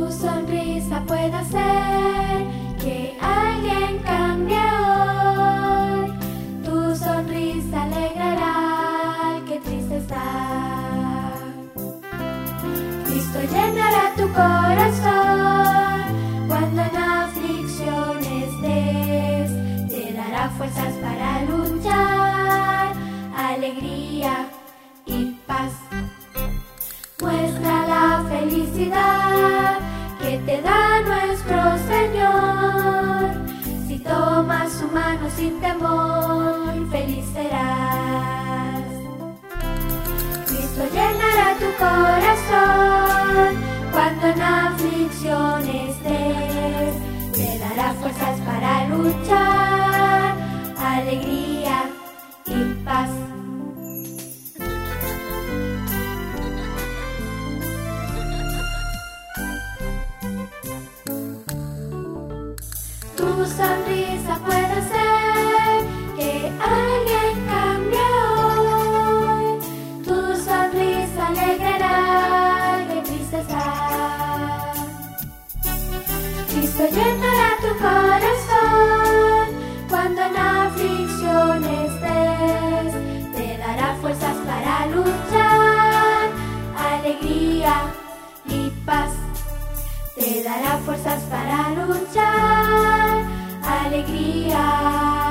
sonrisa puede hacer que alguien cambie hoy. Tu sonrisa alegrará al que triste está. Cristo llenará tu corazón cuando en aflicción estés. Te dará fuerzas para luchar, alegría y paz. Muestra la felicidad que te da nuestro Señor. Si tomas su mano sin temor, feliz serás. Cristo llenará tu corazón cuando en aflicción estés. Te dará fuerzas para luchar, alegría y paz. Tu sonrisa puede hacer que alguien cambie hoy. Tu sonrisa alegrará al que triste está. Cristo llenará tu corazón cuando en aflicción estés. Te dará fuerzas para luchar, alegría y paz. Te dará fuerzas para luchar, alegría